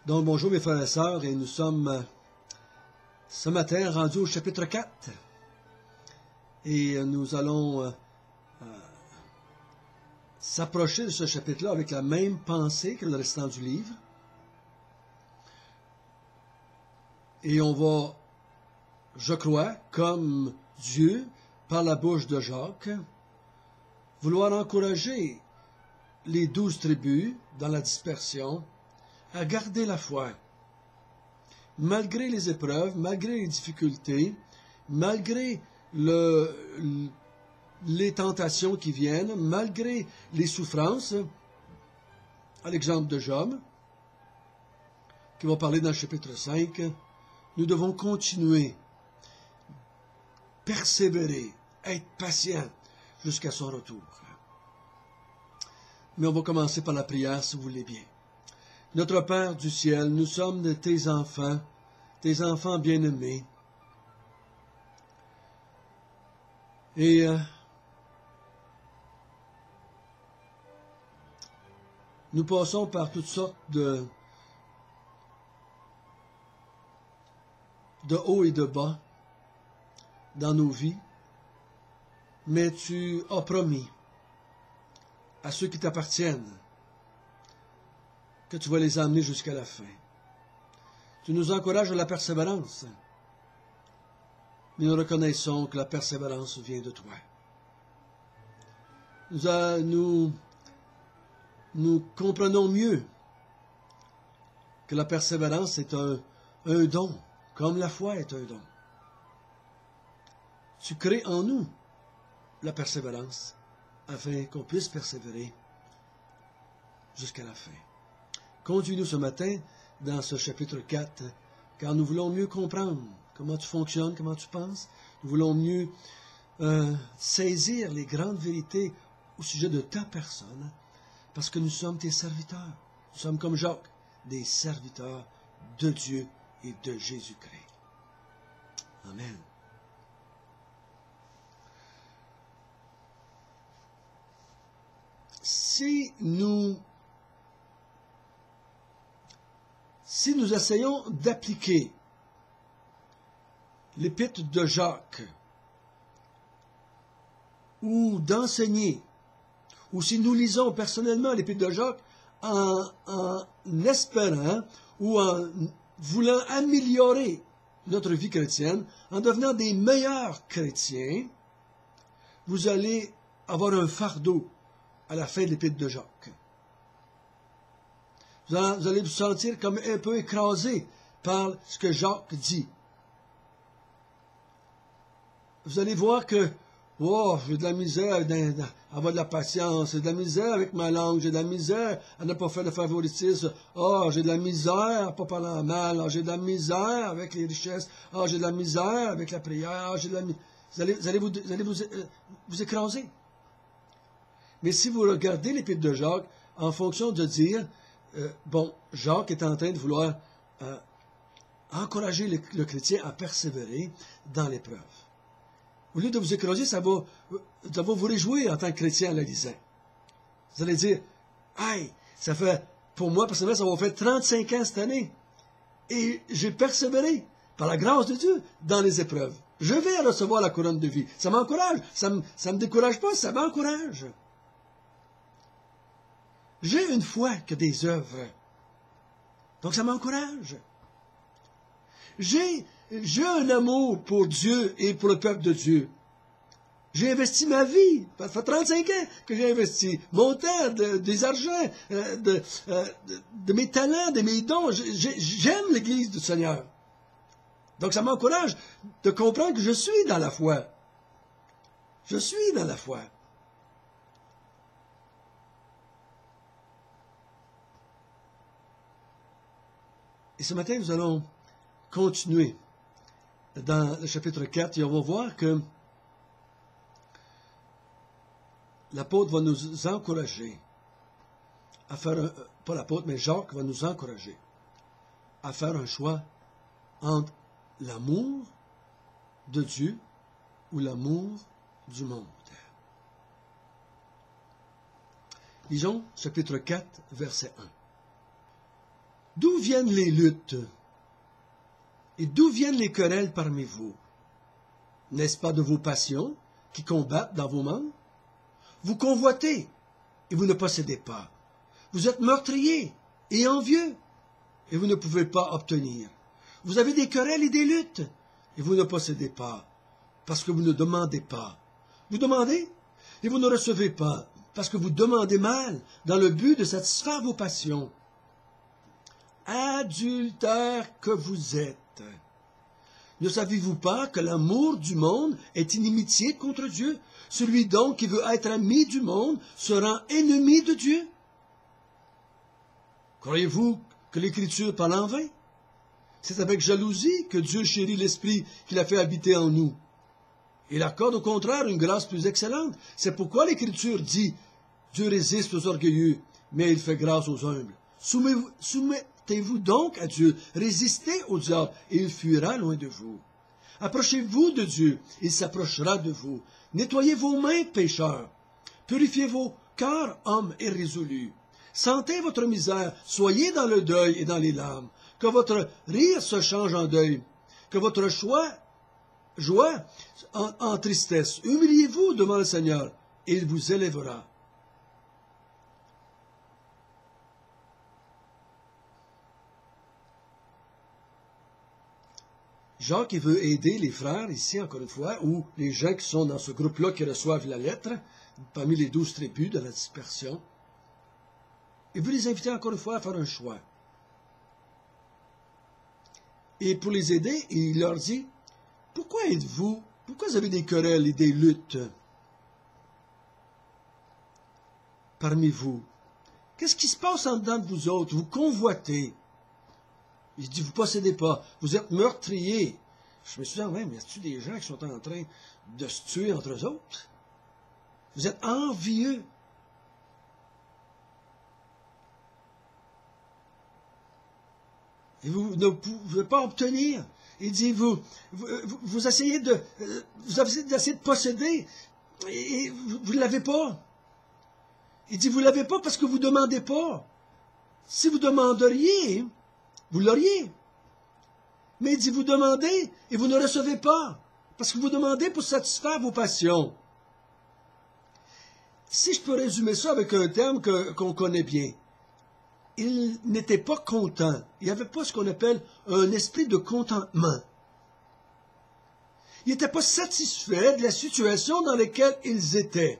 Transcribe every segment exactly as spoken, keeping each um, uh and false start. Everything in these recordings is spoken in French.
Donc bonjour mes frères et sœurs, et nous sommes euh, ce matin rendus au chapitre quatre. Et euh, nous allons euh, euh, s'approcher de ce chapitre-là avec la même pensée que le restant du livre. Et on va, je crois, comme Dieu, par la bouche de Jacques, vouloir encourager les douze tribus dans la dispersion à garder la foi, malgré les épreuves, malgré les difficultés, malgré le, les tentations qui viennent, malgré les souffrances, à l'exemple de Job, qui va parler dans le chapitre cinq, nous devons continuer, persévérer, être patients jusqu'à son retour. Mais on va commencer par la prière, si vous voulez bien. Notre Père du ciel, nous sommes de tes enfants, tes enfants bien-aimés. Et euh, nous passons par toutes sortes de, de hauts et de bas dans nos vies, mais tu as promis à ceux qui t'appartiennent que tu vas les amener jusqu'à la fin. Tu nous encourages à la persévérance, mais nous reconnaissons que la persévérance vient de toi. Nous, a, nous, nous comprenons mieux que la persévérance est un, un don, comme la foi est un don. Tu crées en nous la persévérance, afin qu'on puisse persévérer jusqu'à la fin. Conduis-nous ce matin dans ce chapitre quatre, car nous voulons mieux comprendre comment tu fonctionnes, comment tu penses. Nous voulons mieux euh, saisir les grandes vérités au sujet de ta personne, parce que nous sommes tes serviteurs. Nous sommes comme Jacques, des serviteurs de Dieu et de Jésus-Christ. Amen. Si nous, si nous essayons d'appliquer l'épître de Jacques, ou d'enseigner, ou si nous lisons personnellement l'épître de Jacques en, en espérant ou en voulant améliorer notre vie chrétienne, en devenant des meilleurs chrétiens, vous allez avoir un fardeau à la fin de l'épître de Jacques. Vous allez vous sentir comme un peu écrasé par ce que Jacques dit. Vous allez voir que, oh, j'ai de la misère à avoir de la patience, j'ai de la misère avec ma langue, j'ai de la misère à ne pas faire de favoritisme, oh, j'ai de la misère à ne pas parler en mal, oh, j'ai de la misère avec les richesses, oh, j'ai de la misère avec la prière, oh, j'ai de la misère. Vous allez, vous, allez, vous, vous, allez vous, euh, vous écraser. Mais si vous regardez l'épître de Jacques, en fonction de dire, euh, bon, Jacques est en train de vouloir euh, encourager le, le chrétien à persévérer dans l'épreuve. Au lieu de vous écraser, ça va, ça va vous réjouir en tant que chrétien en le lisant. Vous allez dire, aïe, ça fait, pour moi, personnellement, ça va faire trente-cinq ans cette année. Et j'ai persévéré, par la grâce de Dieu, dans les épreuves. Je vais recevoir la couronne de vie. Ça m'encourage. Ça ne me, ça me décourage pas, ça m'encourage. J'ai une foi que des œuvres. Donc ça m'encourage. J'ai, j'ai un amour pour Dieu et pour le peuple de Dieu. J'ai investi ma vie. Ça fait trente-cinq ans que j'ai investi. Mon temps, de, des argents, euh, de, euh, de, de mes talents, de mes dons. J'ai, j'aime l'Église du Seigneur. Donc ça m'encourage de comprendre que je suis dans la foi. Je suis dans la foi. Et ce matin, nous allons continuer dans le chapitre quatre et on va voir que l'apôtre va nous encourager à faire, un, pas l'apôtre, mais Jacques va nous encourager à faire un choix entre l'amour de Dieu ou l'amour du monde. Lisons chapitre quatre, verset un. D'où viennent les luttes? Et d'où viennent les querelles parmi vous? N'est-ce pas de vos passions qui combattent dans vos membres? Vous convoitez et vous ne possédez pas. Vous êtes meurtriers et envieux et vous ne pouvez pas obtenir. Vous avez des querelles et des luttes et vous ne possédez pas parce que vous ne demandez pas. Vous demandez et vous ne recevez pas parce que vous demandez mal dans le but de satisfaire vos passions. Adultères que vous êtes. Ne savez-vous pas que l'amour du monde est inimitié contre Dieu? Celui donc qui veut être ami du monde se rend ennemi de Dieu. Croyez-vous que l'Écriture parle en vain? C'est avec jalousie que Dieu chérit l'Esprit qu'il a fait habiter en nous. Il accorde au contraire une grâce plus excellente. C'est pourquoi l'Écriture dit « Dieu résiste aux orgueilleux, mais il fait grâce aux humbles. » Soumettez-vous donc à Dieu, résistez au diable, et il fuira loin de vous. Approchez-vous de Dieu, il s'approchera de vous. Nettoyez vos mains, pécheurs. Purifiez vos cœurs, hommes irrésolus. Sentez votre misère, soyez dans le deuil et dans les larmes. Que votre rire se change en deuil, que votre joie, joie en, en tristesse. Humiliez-vous devant le Seigneur, et il vous élèvera. Jacques qui veut aider les frères ici, encore une fois, ou les gens qui sont dans ce groupe-là qui reçoivent la lettre, parmi les douze tribus de la dispersion. Il veut les inviter encore une fois à faire un choix. Et pour les aider, il leur dit, pourquoi êtes-vous, pourquoi vous avez des querelles et des luttes parmi vous? Qu'est-ce qui se passe en dedans de vous autres? Vous convoitez. Il dit, vous ne possédez pas, vous êtes meurtriers. Je me suis dit, ouais, mais y a-t-il des gens qui sont en train de se tuer entre eux autres? Vous êtes envieux. Et vous ne pouvez pas obtenir. Il dit, vous, vous, vous essayez de, vous essayez d'essayer de posséder, et vous ne l'avez pas. Il dit, vous ne l'avez pas parce que vous ne demandez pas. Si vous demanderiez, vous l'auriez. Mais il dit, vous demandez et vous ne recevez pas. Parce que vous demandez pour satisfaire vos passions. Si je peux résumer ça avec un terme que, qu'on connaît bien. Il n'était pas content. Il n'y avait pas ce qu'on appelle un esprit de contentement. Il n'était pas satisfait de la situation dans laquelle ils étaient.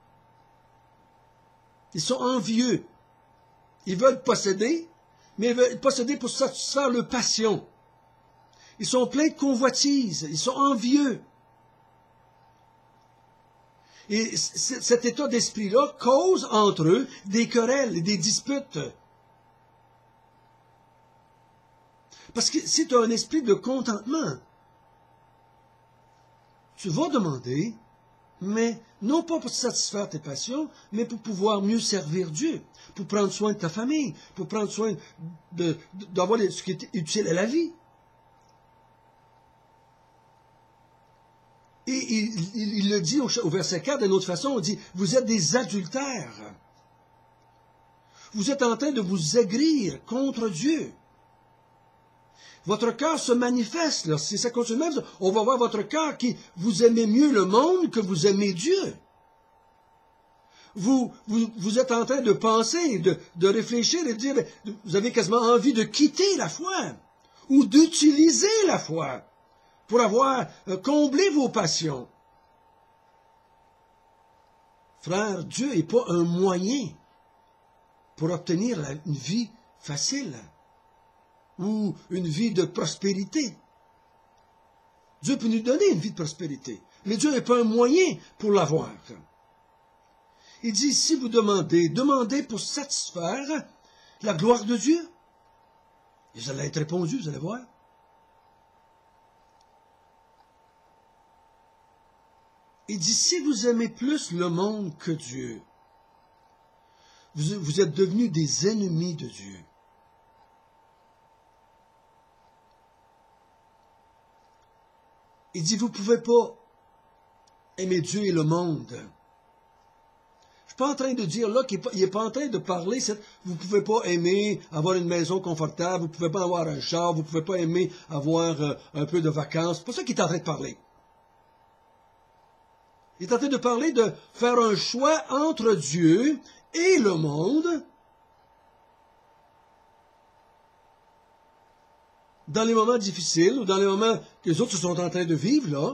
Ils sont envieux. Ils veulent posséder, mais ils veulent posséder pour satisfaire leurs passions. Ils sont pleins de convoitises. Ils sont envieux. Et cet état d'esprit-là cause entre eux des querelles et des disputes. Parce que si tu as un esprit de contentement, tu vas demander, mais non pas pour satisfaire tes passions, mais pour pouvoir mieux servir Dieu, pour prendre soin de ta famille, pour prendre soin de, d'avoir ce qui est utile à la vie. Et il, il, il le dit au, au verset quatre d'une autre façon, on dit, vous êtes des adultères. Vous êtes en train de vous aigrir contre Dieu. Votre cœur se manifeste, là. Si ça continue, on va voir votre cœur qui vous aimez mieux le monde que vous aimez Dieu. Vous, vous, vous êtes en train de penser, de, de réfléchir et de dire, vous avez quasiment envie de quitter la foi ou d'utiliser la foi pour avoir comblé vos passions. Frère, Dieu n'est pas un moyen pour obtenir une vie facile ou une vie de prospérité. Dieu peut nous donner une vie de prospérité, mais Dieu n'est pas un moyen pour l'avoir. Il dit, si vous demandez, demandez pour satisfaire la gloire de Dieu. Et vous allez être répondu, vous allez voir. Il dit, si vous aimez plus le monde que Dieu, vous, vous êtes devenus des ennemis de Dieu. Il dit, vous ne pouvez pas aimer Dieu et le monde. Je suis pas en train de dire là qu'il n'est pas en train de parler, vous ne pouvez pas aimer avoir une maison confortable, vous ne pouvez pas avoir un char, vous ne pouvez pas aimer avoir euh, un peu de vacances. C'est pas ça qu'il est en train de parler. Il est en train de parler de faire un choix entre Dieu et le monde dans les moments difficiles ou dans les moments que les autres sont en train de vivre là.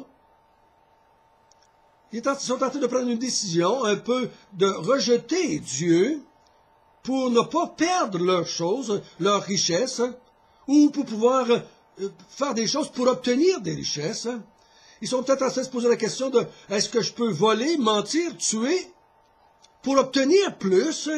Ils sont en train de prendre une décision un peu de rejeter Dieu pour ne pas perdre leurs choses, leurs richesses, ou pour pouvoir faire des choses pour obtenir des richesses. Ils sont peut-être en train de se poser la question de est-ce que je peux voler, mentir, tuer pour obtenir plus?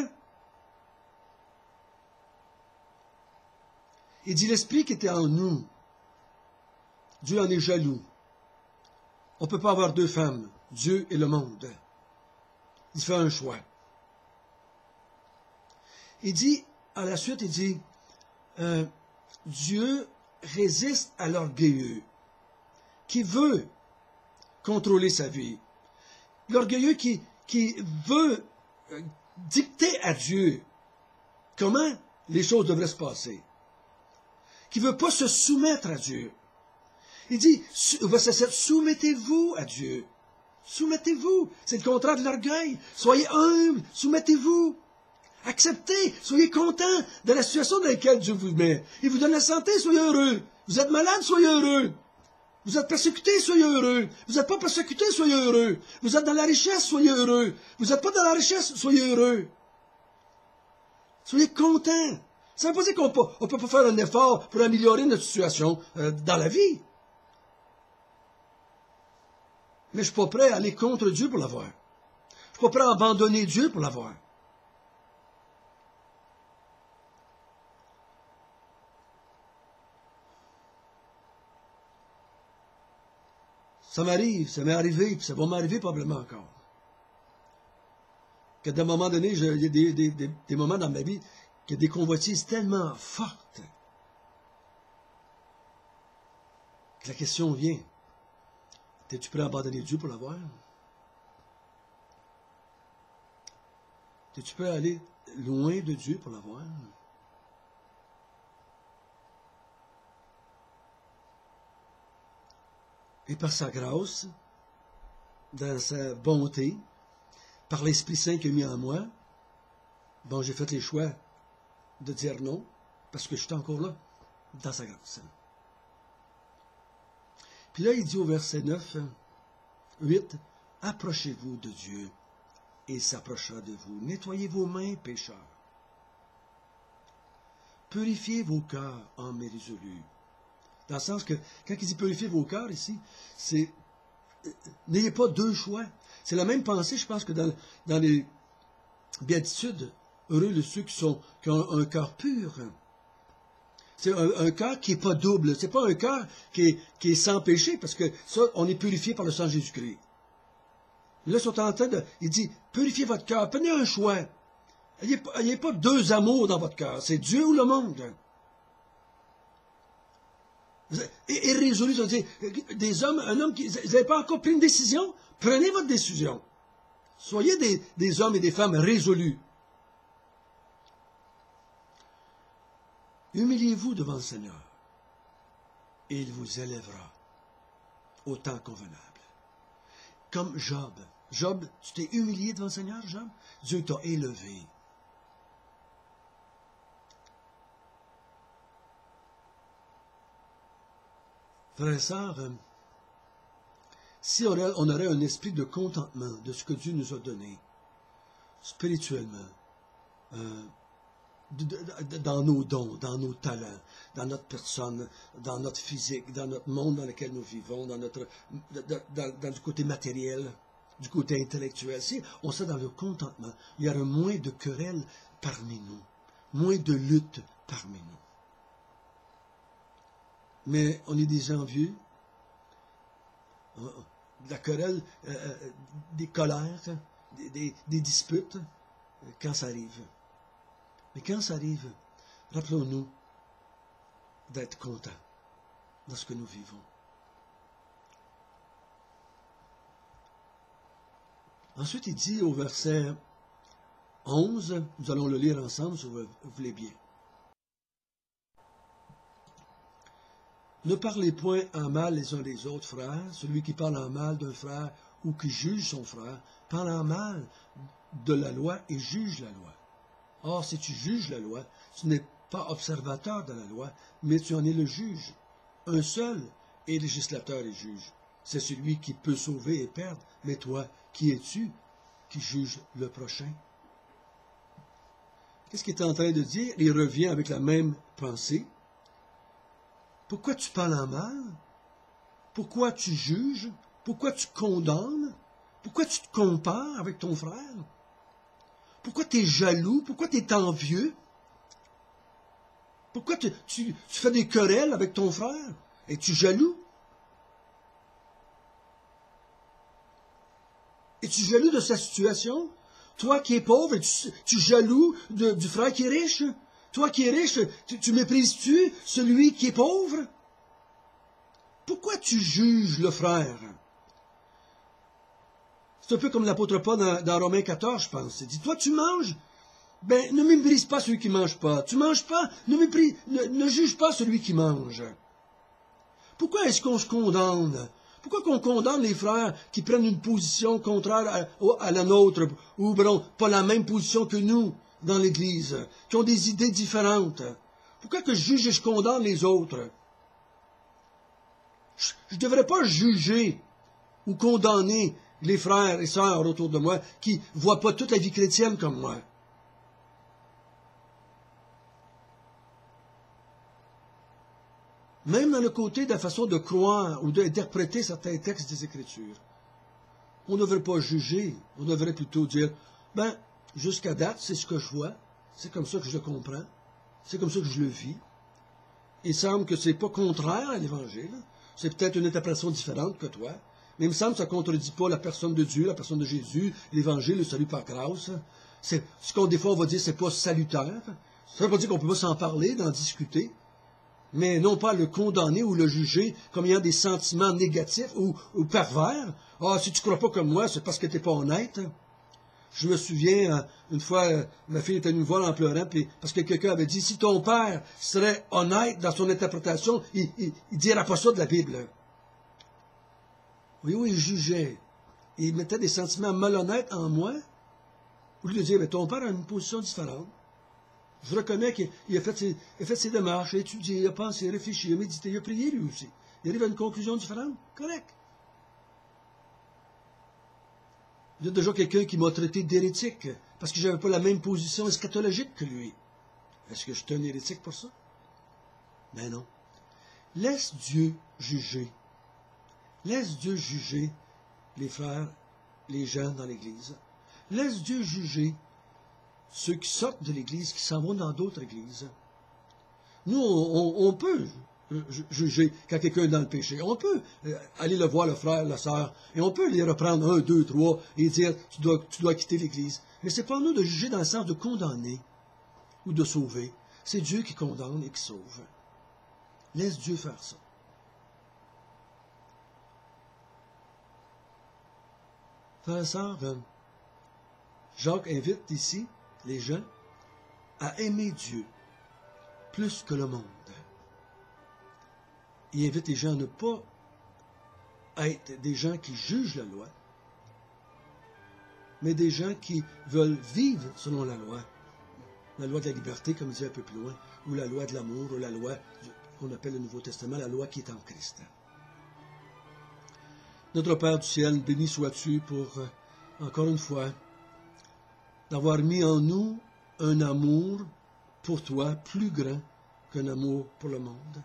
Il dit l'esprit qui était en nous. Dieu en est jaloux. On ne peut pas avoir deux femmes, Dieu et le monde. Il fait un choix. Il dit, à la suite, il dit, euh, Dieu résiste à l'orgueilleux, qui veut contrôler sa vie. L'orgueilleux qui, qui veut dicter à Dieu comment les choses devraient se passer. Qui ne veut pas se soumettre à Dieu. Il dit, verset sept, soumettez-vous à Dieu. Soumettez-vous. C'est le contraire de l'orgueil. Soyez humbles, soumettez-vous. Acceptez, soyez contents de la situation dans laquelle Dieu vous met. Il vous donne la santé, soyez heureux. Vous êtes malade, soyez heureux. Vous êtes persécuté, soyez heureux. Vous n'êtes pas persécuté, soyez heureux. Vous êtes dans la richesse, soyez heureux. Vous n'êtes pas dans la richesse, soyez heureux. Soyez contents. Ça ne veut pas dire qu'on peut, on peut pas faire un effort pour améliorer notre situation euh, dans la vie. Mais je ne suis pas prêt à aller contre Dieu pour l'avoir. Je ne suis pas prêt à abandonner Dieu pour l'avoir. Ça m'arrive, ça m'est arrivé, puis ça va m'arriver probablement encore. Qu'à un moment donné, il y a des, des, des, des moments dans ma vie qu'il y a des convoitises tellement fortes que la question vient. Es-tu prêt à abandonner Dieu pour l'avoir? Es-tu prêt à aller loin de Dieu pour l'avoir? Et par sa grâce, dans sa bonté, par l'Esprit Saint qu'il a mis en moi, bon, j'ai fait les choix de dire non, parce que je suis encore là, dans sa grâce. Puis là, il dit au verset neuf, huit, « Approchez-vous de Dieu, et il s'approchera de vous. Nettoyez vos mains, pécheurs. Purifiez vos cœurs, hommes irrésolus. » Dans le sens que, quand il dit « purifiez vos cœurs » ici, c'est « n'ayez pas deux choix ». C'est la même pensée, je pense, que dans, dans les béatitudes, heureux de ceux qui, sont, qui ont un cœur pur. C'est un, un cœur qui n'est pas double. C'est pas un cœur qui est, qui est sans péché, parce que ça, on est purifié par le sang de Jésus-Christ. Là, ils sont en train de... Il dit, purifiez votre cœur, prenez un choix. Il n'y a pas deux amours dans votre cœur. C'est Dieu ou le monde. Et irrésolu, ça veut dire, des hommes, un homme qui... Vous n'avez pas encore pris une décision? Prenez votre décision. Soyez des, des hommes et des femmes résolus. Humiliez-vous devant le Seigneur, et il vous élèvera au temps convenable. Comme Job. Job, tu t'es humilié devant le Seigneur, Job? Dieu t'a élevé. Frères et sœurs, si on aurait, on aurait un esprit de contentement de ce que Dieu nous a donné, spirituellement, euh, dans nos dons, dans nos talents, dans notre personne, dans notre physique, dans notre monde dans lequel nous vivons, dans, notre, dans, dans, dans du côté matériel, du côté intellectuel. Si on serait dans le contentement, il y aurait moins de querelles parmi nous, moins de luttes parmi nous. Mais on est des envieux, de la querelle, euh, des colères, des, des, des disputes, quand ça arrive. Mais quand ça arrive, rappelons-nous d'être contents dans ce que nous vivons. Ensuite, il dit au verset onze. Nous allons le lire ensemble, si vous voulez bien. Ne parlez point en mal les uns des autres, frères. Celui qui parle en mal d'un frère ou qui juge son frère, parle en mal de la loi et juge la loi. Or, si tu juges la loi, tu n'es pas observateur de la loi, mais tu en es le juge. Un seul est législateur et juge. C'est celui qui peut sauver et perdre. Mais toi, qui es-tu qui juge le prochain? Qu'est-ce qu'il est en train de dire? Il revient avec la même pensée. Pourquoi tu parles en mal? Pourquoi tu juges? Pourquoi tu condamnes? Pourquoi tu te compares avec ton frère? Pourquoi tu es jaloux? Pourquoi tu es envieux? Pourquoi tu, tu, tu fais des querelles avec ton frère? Es-tu jaloux? Es-tu jaloux de sa situation? Toi qui es pauvre, es-tu tu jaloux de, du frère qui est riche? Toi qui es riche, tu, tu méprises-tu celui qui est pauvre? Pourquoi tu juges le frère? C'est un peu comme l'apôtre Paul dans, dans Romains quatorze, je pense. Il dit, toi tu manges, ben ne méprise pas celui qui ne mange pas. Tu manges pas, ne, méprise, ne, ne juge pas celui qui mange. Pourquoi est-ce qu'on se condamne? Pourquoi qu'on condamne les frères qui prennent une position contraire à, à la nôtre, ou bon, pas la même position que nous dans l'Église, qui ont des idées différentes? Pourquoi que je juge et je condamne les autres? Je ne devrais pas juger ou condamner les frères et sœurs autour de moi qui ne voient pas toute la vie chrétienne comme moi. Même dans le côté de la façon de croire ou d'interpréter certains textes des Écritures, on ne devrait pas juger, on devrait plutôt dire, ben, jusqu'à date, c'est ce que je vois, c'est comme ça que je le comprends, c'est comme ça que je le vis. Il semble que ce n'est pas contraire à l'Évangile, c'est peut-être une interprétation différente que toi, mais il me semble que ça ne contredit pas la personne de Dieu, la personne de Jésus, l'Évangile, le salut par grâce. C'est, ce qu'on, des fois, on va dire, c'est pas salutaire. Ça ne veut pas dire qu'on ne peut pas s'en parler, d'en discuter, mais non pas le condamner ou le juger comme ayant des sentiments négatifs ou, ou pervers. Ah, si tu ne crois pas comme moi, c'est parce que tu n'es pas honnête. Je me souviens, une fois, ma fille était venue me voir en pleurant, puis, parce que quelqu'un avait dit, si ton père serait honnête dans son interprétation, il ne dirait pas ça de la Bible. Oui, oui, il jugeait. Il mettait des sentiments malhonnêtes en moi, au lieu de dire, mais ton père a une position différente. Je reconnais qu'il a fait ses, il a fait ses démarches, il a étudié, il a pensé, il a réfléchi, il a médité, il a prié lui aussi. Il arrive à une conclusion différente. Correct. Il y a déjà quelqu'un qui m'a traité d'hérétique parce que je n'avais pas la même position eschatologique que lui. Est-ce que je suis un hérétique pour ça? Ben non. Laisse Dieu juger. Laisse Dieu juger les frères, les gens dans l'Église. Laisse Dieu juger ceux qui sortent de l'Église, qui s'en vont dans d'autres églises. Nous, on, on, on peut juger quand quelqu'un est dans le péché. On peut aller le voir, le frère, la sœur, et on peut les reprendre un, deux, trois, et dire, tu dois, tu dois quitter l'Église. Mais ce n'est pas à nous de juger dans le sens de condamner ou de sauver. C'est Dieu qui condamne et qui sauve. Laisse Dieu faire ça. Frères et sœurs, Jacques invite ici les gens à aimer Dieu plus que le monde. Il invite les gens à ne pas être des gens qui jugent la loi, mais des gens qui veulent vivre selon la loi. La loi de la liberté, comme dit un peu plus loin, ou la loi de l'amour, ou la loi qu'on appelle le Nouveau Testament, la loi qui est en Christ. Notre Père du ciel, béni sois-tu pour, euh, encore une fois, d'avoir mis en nous un amour pour toi plus grand qu'un amour pour le monde.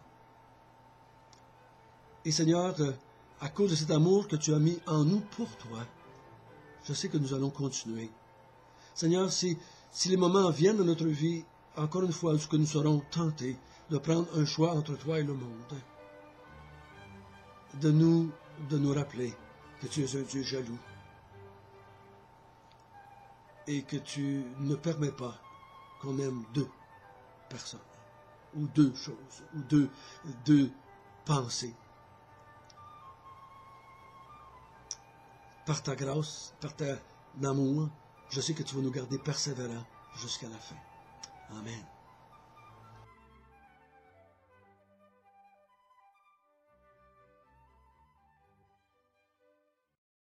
Et Seigneur, à cause de cet amour que tu as mis en nous pour toi, je sais que nous allons continuer. Seigneur, si, si les moments viennent dans notre vie, encore une fois, où nous serons tentés de prendre un choix entre toi et le monde, de nous, de nous rappeler que tu es un Dieu jaloux, et que tu ne permets pas qu'on aime deux personnes, ou deux choses, ou deux, deux pensées. Par ta grâce, par ton amour, Je sais que tu vas nous garder persévérants jusqu'à la fin. Amen.